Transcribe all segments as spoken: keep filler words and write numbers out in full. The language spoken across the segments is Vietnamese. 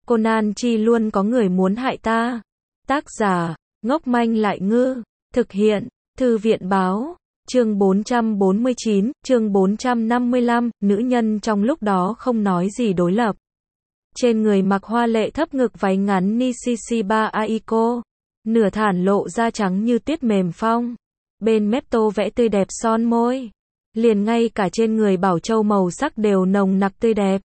Conan chi luôn có người muốn hại ta. Tác giả, ngốc manh lại ngư. Thực hiện, Thư viện báo. Chương bốn trăm bốn mươi chín, chương bốn trăm năm mươi lăm, nữ nhân trong lúc đó không nói gì đối lập. Trên người mặc hoa lệ thấp ngực váy ngắn Nishiba Aiko, nửa thản lộ da trắng như tuyết mềm phong. Bên mép tô vẽ tươi đẹp son môi. Liền ngay cả trên người bảo châu màu sắc đều nồng nặc tươi đẹp.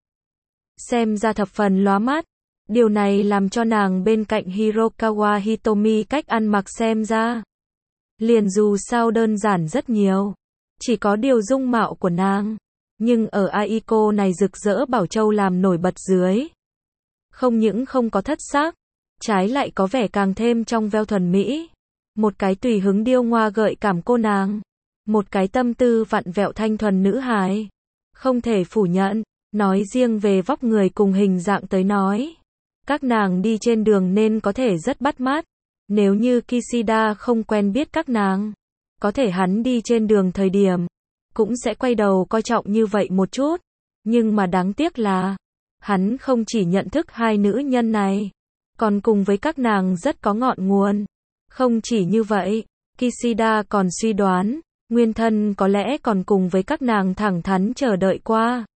Xem ra thập phần lóa mắt. Điều này làm cho nàng bên cạnh Hirokawa Hitomi cách ăn mặc xem ra liền dù sao đơn giản rất nhiều. Chỉ có điều dung mạo của nàng, nhưng ở Aiko này rực rỡ bảo châu làm nổi bật dưới. Không những không có thất sắc, trái lại có vẻ càng thêm trong veo thuần mỹ. Một cái tùy hứng điêu ngoa gợi cảm cô nàng, một cái tâm tư vặn vẹo thanh thuần nữ hài. Không thể phủ nhận, nói riêng về vóc người cùng hình dạng tới nói, các nàng đi trên đường nên có thể rất bắt mắt. Nếu như Kishida không quen biết các nàng, có thể hắn đi trên đường thời điểm cũng sẽ quay đầu coi trọng như vậy một chút. Nhưng mà đáng tiếc là hắn không chỉ nhận thức hai nữ nhân này, còn cùng với các nàng rất có ngọn nguồn. Không chỉ như vậy, Kishida còn suy đoán, nguyên thân có lẽ còn cùng với các nàng thẳng thắn chờ đợi qua.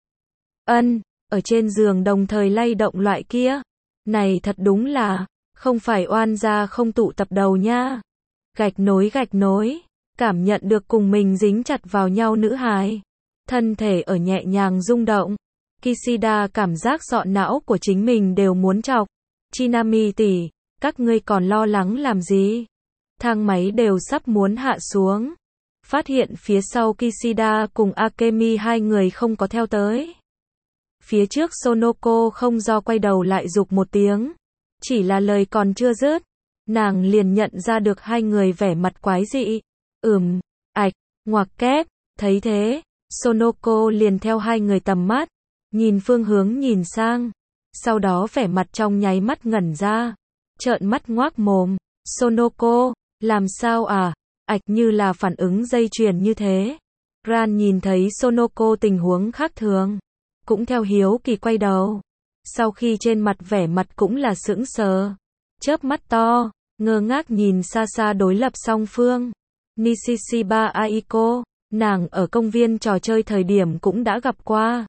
Ân, ở trên giường đồng thời lay động loại kia. Này thật đúng là, không phải oan gia không tụ tập đầu nha. Gạch nối gạch nối, cảm nhận được cùng mình dính chặt vào nhau nữ hài. Thân thể ở nhẹ nhàng rung động. Kishida cảm giác sọ não của chính mình đều muốn chọc. Chinami tỷ, các ngươi còn lo lắng làm gì? Thang máy đều sắp muốn hạ xuống. Phát hiện phía sau Kishida cùng Akemi hai người không có theo tới. Phía trước Sonoko không do quay đầu lại giục một tiếng. Chỉ là lời còn chưa dứt, nàng liền nhận ra được hai người vẻ mặt quái dị. Ừm, ạch, ngoặc kép, thấy thế, Sonoko liền theo hai người tầm mắt, nhìn phương hướng nhìn sang. Sau đó vẻ mặt trong nháy mắt ngẩn ra, trợn mắt ngoác mồm. Sonoko, làm sao à? Ạch như là phản ứng dây chuyền như thế. Ran nhìn thấy Sonoko tình huống khác thường, cũng theo hiếu kỳ quay đầu. Sau khi trên mặt vẻ mặt cũng là sững sờ, chớp mắt to, ngơ ngác nhìn xa xa đối lập song phương. Nishiba Aiko, nàng ở công viên trò chơi thời điểm cũng đã gặp qua.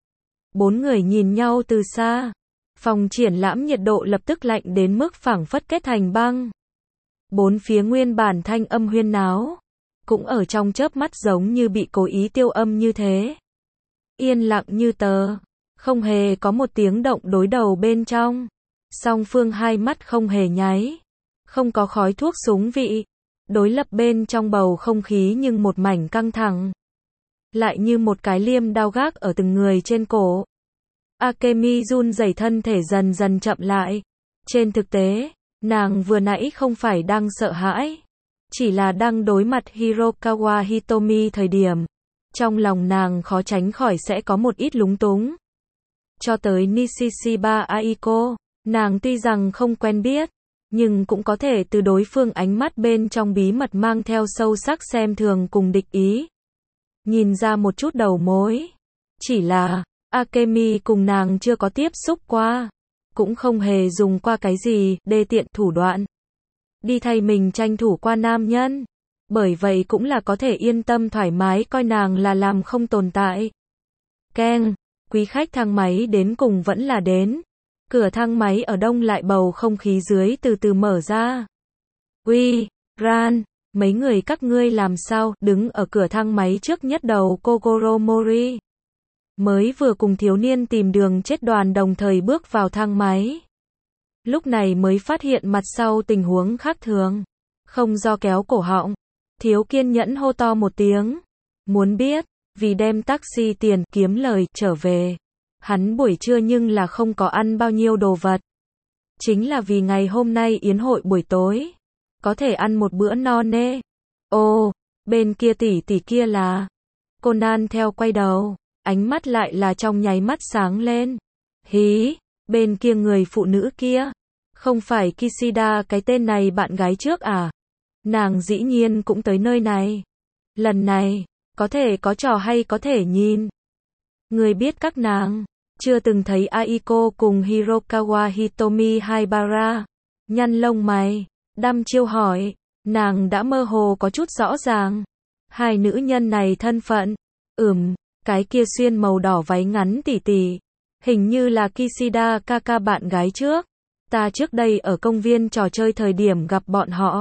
Bốn người nhìn nhau từ xa. Phòng triển lãm nhiệt độ lập tức lạnh đến mức phảng phất kết thành băng. Bốn phía nguyên bản thanh âm huyên náo, cũng ở trong chớp mắt giống như bị cố ý tiêu âm như thế. Yên lặng như tờ, không hề có một tiếng động đối đầu bên trong. Song phương hai mắt không hề nháy, không có khói thuốc súng vị. Đối lập bên trong bầu không khí nhưng một mảnh căng thẳng, lại như một cái liêm đao gác ở từng người trên cổ. Akemi run rẩy, thân thể dần dần chậm lại. Trên thực tế, nàng vừa nãy không phải đang sợ hãi, chỉ là đang đối mặt Hirokawa Hitomi thời điểm, trong lòng nàng khó tránh khỏi sẽ có một ít lúng túng. Cho tới Nishiba Aiko, nàng tuy rằng không quen biết, nhưng cũng có thể từ đối phương ánh mắt bên trong bí mật mang theo sâu sắc xem thường cùng địch ý, nhìn ra một chút đầu mối. Chỉ là, Akemi cùng nàng chưa có tiếp xúc qua, cũng không hề dùng qua cái gì đê tiện thủ đoạn đi thay mình tranh thủ qua nam nhân. Bởi vậy cũng là có thể yên tâm thoải mái coi nàng là làm không tồn tại. Keng, quý khách thang máy đến cùng vẫn là đến. Cửa thang máy ở đông lại bầu không khí dưới từ từ mở ra. Uy, Ran, mấy người các ngươi làm sao? Đứng ở cửa thang máy trước nhất đầu Kogoro Mori, mới vừa cùng thiếu niên tìm đường chết đoàn đồng thời bước vào thang máy. Lúc này mới phát hiện mặt sau tình huống khác thường. Không do kéo cổ họng, thiếu kiên nhẫn hô to một tiếng. Muốn biết, vì đem taxi tiền kiếm lời trở về. Hắn buổi trưa nhưng là không có ăn bao nhiêu đồ vật. Chính là vì ngày hôm nay yến hội buổi tối, có thể ăn một bữa no nê. Ồ, bên kia tỷ tỷ kia là. Conan theo quay đầu, ánh mắt lại là trong nháy mắt sáng lên. Hí, bên kia người phụ nữ kia, không phải Kishida cái tên này bạn gái trước à? Nàng dĩ nhiên cũng tới nơi này. Lần này, có thể có trò hay có thể nhìn. Người biết các nàng. Chưa từng thấy Aiko cùng Hirokawa Hitomi Haibara. Nhăn lông mày, đăm chiêu hỏi, nàng đã mơ hồ có chút rõ ràng. Hai nữ nhân này thân phận, ừm, cái kia xuyên màu đỏ váy ngắn tỉ tỉ, hình như là Kishida Kaka bạn gái trước. Ta trước đây ở công viên trò chơi thời điểm gặp bọn họ.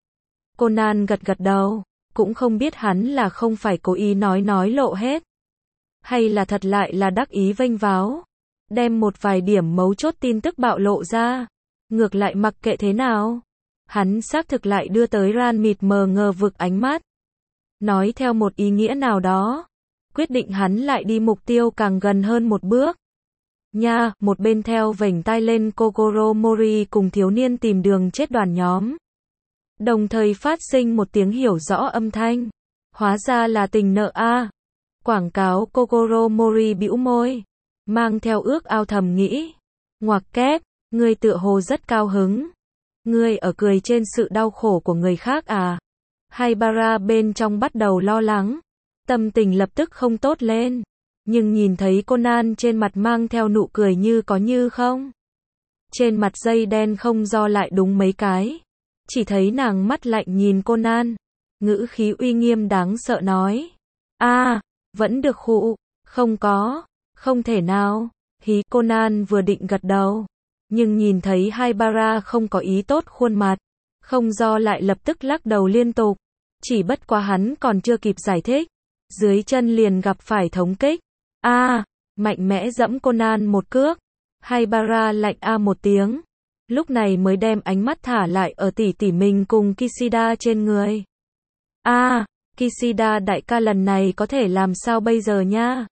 Conan gật gật đầu, cũng không biết hắn là không phải cố ý nói nói lộ hết. Hay là thật lại là đắc ý vênh váo, đem một vài điểm mấu chốt tin tức bạo lộ ra. Ngược lại mặc kệ thế nào, hắn xác thực lại đưa tới Ran mịt mờ ngờ vực ánh mắt. Nói theo một ý nghĩa nào đó, quyết định hắn lại đi mục tiêu càng gần hơn một bước. Nha, một bên theo vểnh tai lên Kogoro Mori cùng thiếu niên tìm đường chết đoàn nhóm. Đồng thời phát sinh một tiếng hiểu rõ âm thanh. Hóa ra là tình nợ a. Quảng cáo Kogoro Mori bĩu môi, mang theo ước ao thầm nghĩ. Ngoặc kép, ngươi tựa hồ rất cao hứng. Ngươi ở cười trên sự đau khổ của người khác à? Haibara bên trong bắt đầu lo lắng. Tâm tình lập tức không tốt lên. Nhưng nhìn thấy Conan trên mặt mang theo nụ cười như có như không. Trên mặt dây đen không do lại đúng mấy cái. Chỉ thấy nàng mắt lạnh nhìn Conan. Ngữ khí uy nghiêm đáng sợ nói. a à, vẫn được khụ. Không có. Không thể nào. Hí Conan vừa định gật đầu. Nhưng nhìn thấy Haibara không có ý tốt khuôn mặt. Không do lại lập tức lắc đầu liên tục. Chỉ bất quá hắn còn chưa kịp giải thích. Dưới chân liền gặp phải thống kích. a à, mạnh mẽ dẫm Conan một cước. Haibara lạnh a một tiếng. Lúc này mới đem ánh mắt thả lại ở tỷ tỷ mình cùng Kishida trên người. a à, Kishida đại ca lần này có thể làm sao bây giờ nha?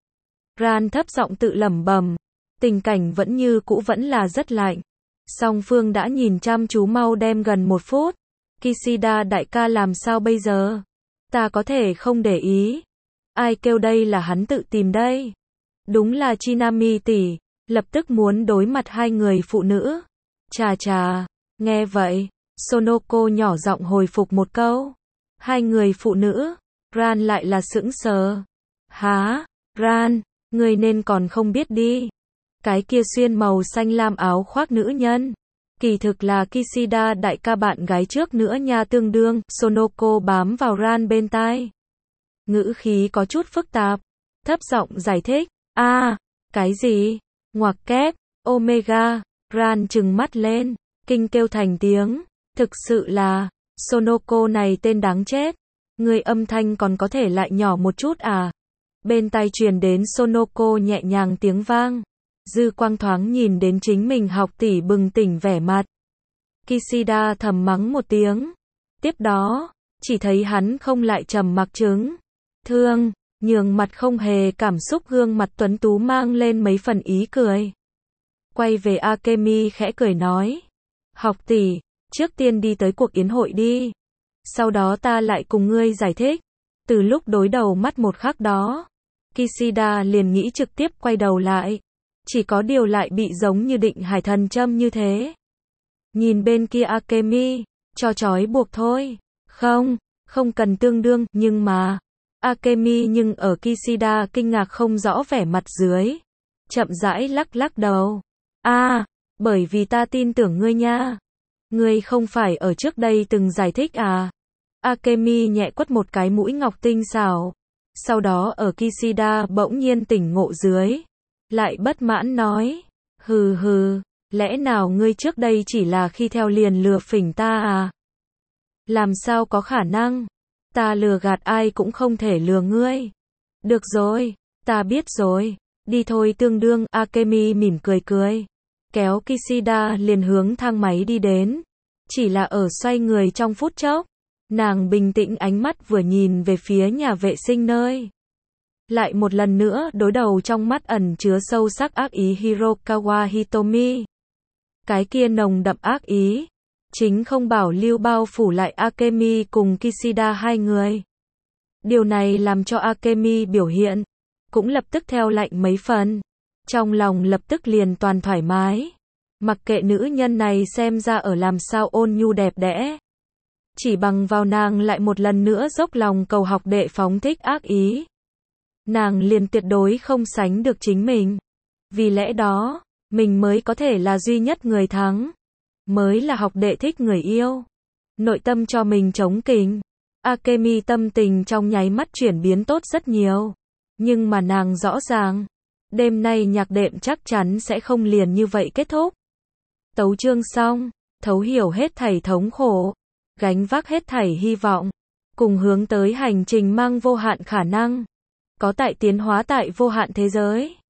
Ran thấp giọng tự lẩm bẩm. Tình cảnh vẫn như cũ vẫn là rất lạnh. Song phương đã nhìn chăm chú mau đem gần một phút. Kishida đại ca làm sao bây giờ? Ta có thể không để ý. Ai kêu đây là hắn tự tìm đây? Đúng là Chinami tỷ, lập tức muốn đối mặt hai người phụ nữ. Chà chà, nghe vậy, Sonoko nhỏ giọng hồi phục một câu. Hai người phụ nữ, Ran lại là sững sờ. Há, Ran, người nên còn không biết đi. Cái kia xuyên màu xanh lam áo khoác nữ nhân. Kỳ thực là Kishida đại ca bạn gái trước nữa nha tương đương. Sonoko bám vào Ran bên tai. Ngữ khí có chút phức tạp. Thấp giọng giải thích. a à, cái gì? Ngoặc kép, Omega. Ran trừng mắt lên. Kinh kêu thành tiếng. Thực sự là, Sonoko này tên đáng chết. Người âm thanh còn có thể lại nhỏ một chút à? Bên tai truyền đến Sonoko nhẹ nhàng tiếng vang. Dư quang thoáng nhìn đến chính mình học tỷ bừng tỉnh vẻ mặt. Kishida thầm mắng một tiếng. Tiếp đó, chỉ thấy hắn không lại trầm mặc trứng. Thương, nhường mặt không hề cảm xúc gương mặt tuấn tú mang lên mấy phần ý cười. Quay về Akemi khẽ cười nói. Học tỷ, trước tiên đi tới cuộc yến hội đi. Sau đó ta lại cùng ngươi giải thích. Từ lúc đối đầu mắt một khắc đó, Kishida liền nghĩ trực tiếp quay đầu lại. Chỉ có điều lại bị giống như định hải thần châm như thế. Nhìn bên kia Akemi, cho trói buộc thôi. Không, không cần tương đương, nhưng mà... Akemi nhưng ở Kishida kinh ngạc không rõ vẻ mặt dưới. Chậm rãi lắc lắc đầu. a à, bởi vì ta tin tưởng ngươi nha. Ngươi không phải ở trước đây từng giải thích à? Akemi nhẹ quất một cái mũi ngọc tinh xảo. Sau đó ở Kishida bỗng nhiên tỉnh ngộ dưới. Lại bất mãn nói. Hừ hừ, lẽ nào ngươi trước đây chỉ là khi theo liền lừa phỉnh ta à? Làm sao có khả năng? Ta lừa gạt ai cũng không thể lừa ngươi. Được rồi, ta biết rồi. Đi thôi tương đương. Akemi mỉm cười cười. Kéo Kishida liền hướng thang máy đi đến. Chỉ là ở xoay người trong phút chốc. Nàng bình tĩnh ánh mắt vừa nhìn về phía nhà vệ sinh nơi. Lại một lần nữa đối đầu trong mắt ẩn chứa sâu sắc ác ý Hirokawa Hitomi. Cái kia nồng đậm ác ý. Chính không bảo lưu bao phủ lại Akemi cùng Kishida hai người. Điều này làm cho Akemi biểu hiện. Cũng lập tức theo lạnh mấy phần. Trong lòng lập tức liền toàn thoải mái. Mặc kệ nữ nhân này xem ra ở làm sao ôn nhu đẹp đẽ. Chỉ bằng vào nàng lại một lần nữa dốc lòng cầu học đệ phóng thích ác ý. Nàng liền tuyệt đối không sánh được chính mình. Vì lẽ đó, mình mới có thể là duy nhất người thắng. Mới là học đệ thích người yêu. Nội tâm cho mình trống kình. Akemi tâm tình trong nháy mắt chuyển biến tốt rất nhiều. Nhưng mà nàng rõ ràng, đêm nay nhạc đệm chắc chắn sẽ không liền như vậy kết thúc. Tấu chương xong, thấu hiểu hết thảy thống khổ, gánh vác hết thảy hy vọng, cùng hướng tới hành trình mang vô hạn khả năng, có tại tiến hóa tại vô hạn thế giới.